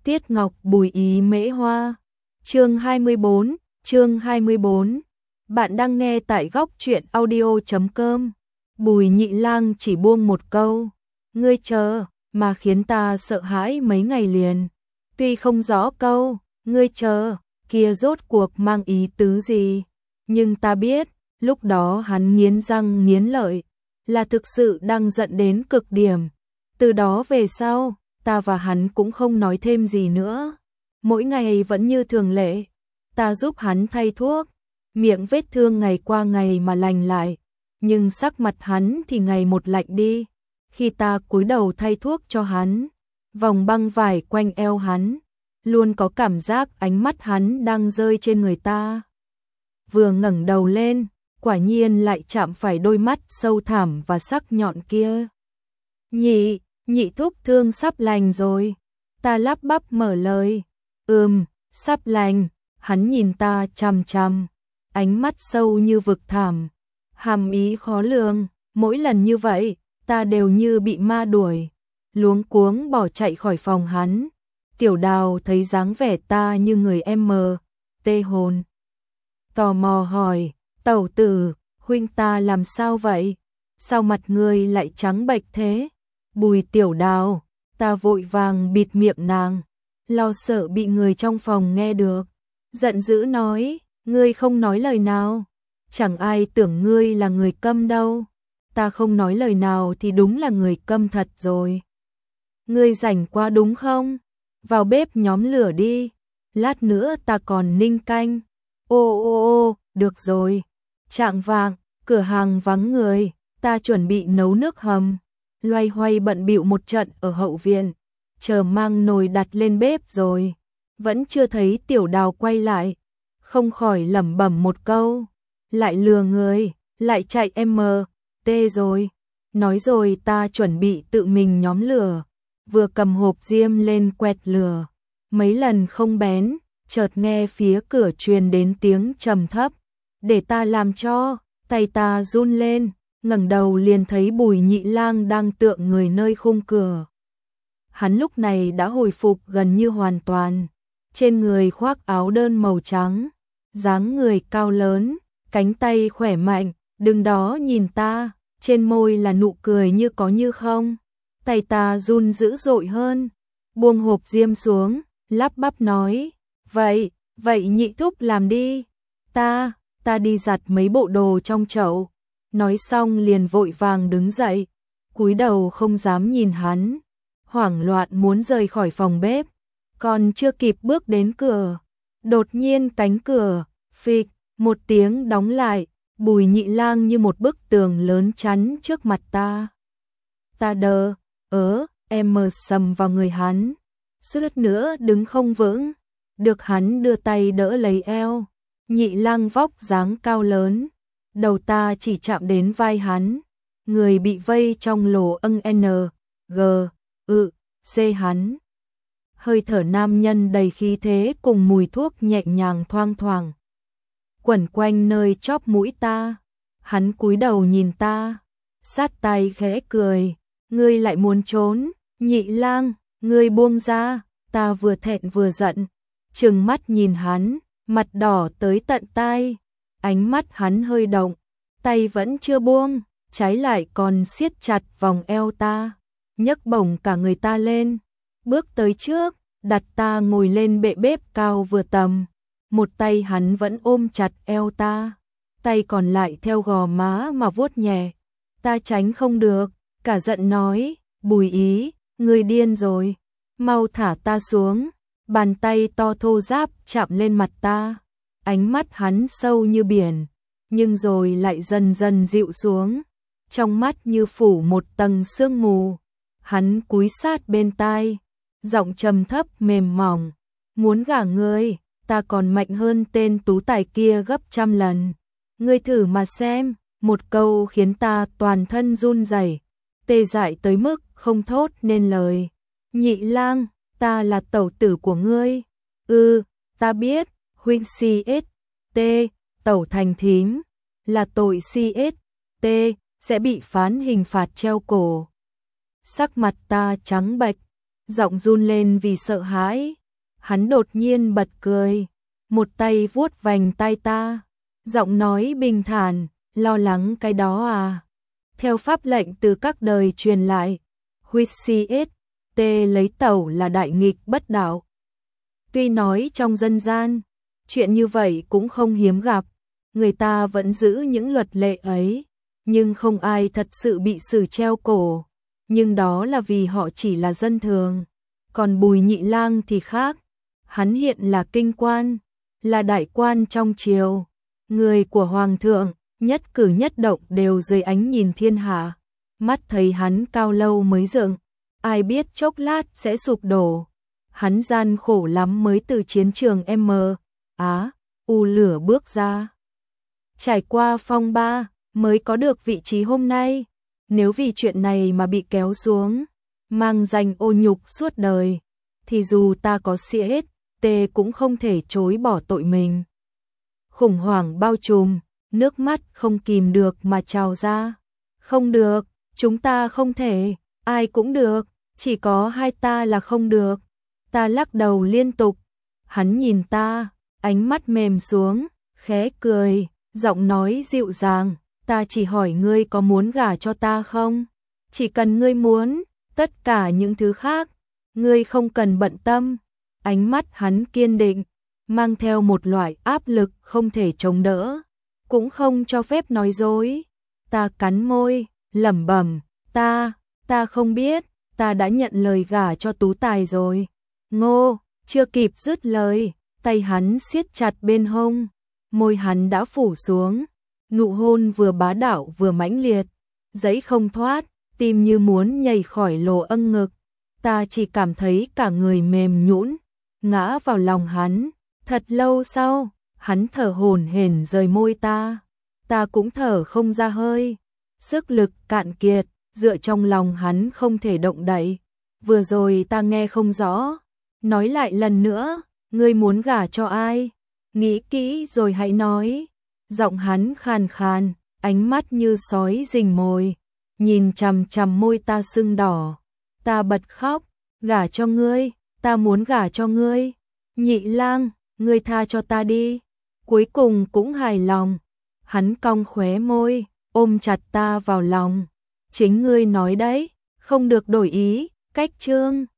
Tiết Ngọc Bùi Ý Mễ Hoa. Chương 24. Bạn đang nghe tại góc truyện audio.com. Bùi Nhị Lang chỉ buông một câu, ngươi chờ, mà khiến ta sợ hãi mấy ngày liền. Tuy không rõ câu, ngươi chờ, kia rốt cuộc mang ý tứ gì, nhưng ta biết, lúc đó hắn nghiến răng nghiến lợi, là thực sự đang giận đến cực điểm. Từ đó về sau, ta và hắn cũng không nói thêm gì nữa. Mỗi ngày vẫn như thường lệ, ta giúp hắn thay thuốc, miệng vết thương ngày qua ngày mà lành lại, nhưng sắc mặt hắn thì ngày một lạnh đi. Khi ta cúi đầu thay thuốc cho hắn, vòng băng vải quanh eo hắn, luôn có cảm giác ánh mắt hắn đang rơi trên người ta. Vừa ngẩng đầu lên, quả nhiên lại chạm phải đôi mắt sâu thẳm và sắc nhọn kia. Nhị thúc thương sắp lành rồi. Ta lắp bắp mở lời. Sắp lành. Hắn nhìn ta chằm chằm, ánh mắt sâu như vực thẳm, hàm ý khó lường. Mỗi lần như vậy, ta đều như bị ma đuổi, luống cuống bỏ chạy khỏi phòng hắn. Tiểu Đào thấy dáng vẻ ta như người tê hồn, tò mò hỏi, tẩu tử, huynh ta làm sao vậy? Sao mặt người lại trắng bệch thế? Bùi Tiểu Đào, ta vội vàng bịt miệng nàng, lo sợ bị người trong phòng nghe được. Giận dữ nói, ngươi không nói lời nào, chẳng ai tưởng ngươi là người câm đâu. Ta không nói lời nào thì đúng là người câm thật rồi. Ngươi rảnh quá đúng không? Vào bếp nhóm lửa đi, lát nữa ta còn ninh canh. Ô, được rồi. Chạng vạng, cửa hàng vắng người, ta chuẩn bị nấu nước hầm. Loay hoay bận bịu một trận ở hậu viện, chờ mang nồi đặt lên bếp rồi, vẫn chưa thấy Tiểu Đào quay lại, không khỏi lẩm bẩm một câu, lại lừa người, lại chạy rồi. Nói rồi ta chuẩn bị tự mình nhóm lửa, vừa cầm hộp diêm lên quẹt lửa, mấy lần không bén, chợt nghe phía cửa truyền đến tiếng trầm thấp, để ta làm cho, tay ta run lên. Ngẩng đầu liền thấy Bùi Nhị Lang đang tựa người nơi khung cửa. Hắn lúc này đã hồi phục gần như hoàn toàn, trên người khoác áo đơn màu trắng, dáng người cao lớn, cánh tay khỏe mạnh, đứng đó nhìn ta, trên môi là nụ cười như có như không. Tay ta run dữ dội hơn, buông hộp diêm xuống, lắp bắp nói, vậy nhị thúc làm đi, ta đi giặt mấy bộ đồ trong chậu. Nói xong liền vội vàng đứng dậy, cúi đầu không dám nhìn hắn, hoảng loạn muốn rời khỏi phòng bếp, còn chưa kịp bước đến cửa, đột nhiên cánh cửa phịch một tiếng đóng lại, Bùi Nhị Lang như một bức tường lớn chắn trước mặt ta. Ta sầm vào người hắn, suýt nữa đứng không vững, được hắn đưa tay đỡ lấy eo. Nhị Lang vóc dáng cao lớn, đầu ta chỉ chạm đến vai hắn, người bị vây trong lỗ hắn. Hơi thở nam nhân đầy khí thế cùng mùi thuốc nhẹ nhàng thoang thoảng quẩn quanh nơi chóp mũi ta. Hắn cúi đầu nhìn ta, sát tay khẽ cười, ngươi lại muốn trốn? Nhị Lang, ngươi buông ra. Ta vừa thẹn vừa giận, trừng mắt nhìn hắn, mặt đỏ tới tận tai. Ánh mắt hắn hơi động, tay vẫn chưa buông, trái lại còn siết chặt vòng eo ta, nhấc bổng cả người ta lên, bước tới trước, đặt ta ngồi lên bệ bếp cao vừa tầm. Một tay hắn vẫn ôm chặt eo ta, tay còn lại theo gò má mà vuốt nhẹ. Ta tránh không được, cả giận nói, Bùi Ý, ngươi điên rồi, mau thả ta xuống. Bàn tay to thô ráp chạm lên mặt ta, ánh mắt hắn sâu như biển, nhưng rồi lại dần dần dịu xuống, trong mắt như phủ một tầng sương mù. Hắn cúi sát bên tai, giọng trầm thấp mềm mỏng, muốn gả ngươi, ta còn mạnh hơn tên tú tài kia gấp trăm lần. Ngươi thử mà xem. Một câu khiến ta toàn thân run rẩy, tê dại tới mức không thốt nên lời. Nhị Lang, ta là tẩu tử của ngươi. Ta biết, huynh CST, tẩu thành thím, là tội CST, sẽ bị phán hình phạt treo cổ. Sắc mặt ta trắng bệch, giọng run lên vì sợ hãi. Hắn đột nhiên bật cười, một tay vuốt vành tai ta, giọng nói bình thản, lo lắng cái đó à? Theo pháp lệnh từ các đời truyền lại, Huissiet tê lấy tẩu là đại nghịch bất đạo. Tuy nói trong dân gian, chuyện như vậy cũng không hiếm gặp, người ta vẫn giữ những luật lệ ấy, nhưng không ai thật sự bị xử treo cổ. Nhưng đó là vì họ chỉ là dân thường. Còn Bùi Nhị Lang thì khác. Hắn hiện là kinh quan, là đại quan trong triều, người của hoàng thượng, nhất cử nhất động đều dưới ánh nhìn thiên hạ. Mắt thấy hắn cao lâu mới dựng, ai biết chốc lát sẽ sụp đổ. Hắn gian khổ lắm mới từ chiến trường U lửa bước ra. Trải qua phong ba mới có được vị trí hôm nay. Nếu vì chuyện này mà bị kéo xuống, mang danh ô nhục suốt đời, thì dù ta có Siết tê cũng không thể chối bỏ tội mình. Khủng hoảng bao trùm, nước mắt không kìm được mà trào ra. Không được, chúng ta không thể, ai cũng được, chỉ có hai ta là không được. Ta lắc đầu liên tục. Hắn nhìn ta, ánh mắt mềm xuống, khẽ cười, giọng nói dịu dàng, ta chỉ hỏi ngươi có muốn gả cho ta không? Chỉ cần ngươi muốn, tất cả những thứ khác, ngươi không cần bận tâm. Ánh mắt hắn kiên định, mang theo một loại áp lực không thể chống đỡ, cũng không cho phép nói dối. Ta cắn môi, lẩm bẩm, ta không biết, ta đã nhận lời gả cho Tú Tài rồi. Ngô, chưa kịp dứt lời, tay hắn siết chặt bên hông, môi hắn đã phủ xuống, nụ hôn vừa bá đạo vừa mãnh liệt, giãy không thoát, tim như muốn nhảy khỏi lỗ âng ngực. Ta chỉ cảm thấy cả người mềm nhũn, ngã vào lòng hắn. Thật lâu sau, hắn thở hổn hển rời môi ta. Ta cũng thở không ra hơi, sức lực cạn kiệt, dựa trong lòng hắn không thể động đậy. Vừa rồi ta nghe không rõ, nói lại lần nữa, ngươi muốn gả cho ai? Nghĩ kỹ rồi hãy nói. Giọng hắn khàn khàn, ánh mắt như sói rình mồi, nhìn chằm chằm môi ta sưng đỏ. Ta bật khóc, gả cho ngươi, ta muốn gả cho ngươi. Nhị Lang, ngươi tha cho ta đi. Cuối cùng cũng hài lòng. Hắn cong khóe môi, ôm chặt ta vào lòng. Chính ngươi nói đấy, không được đổi ý, cách chương.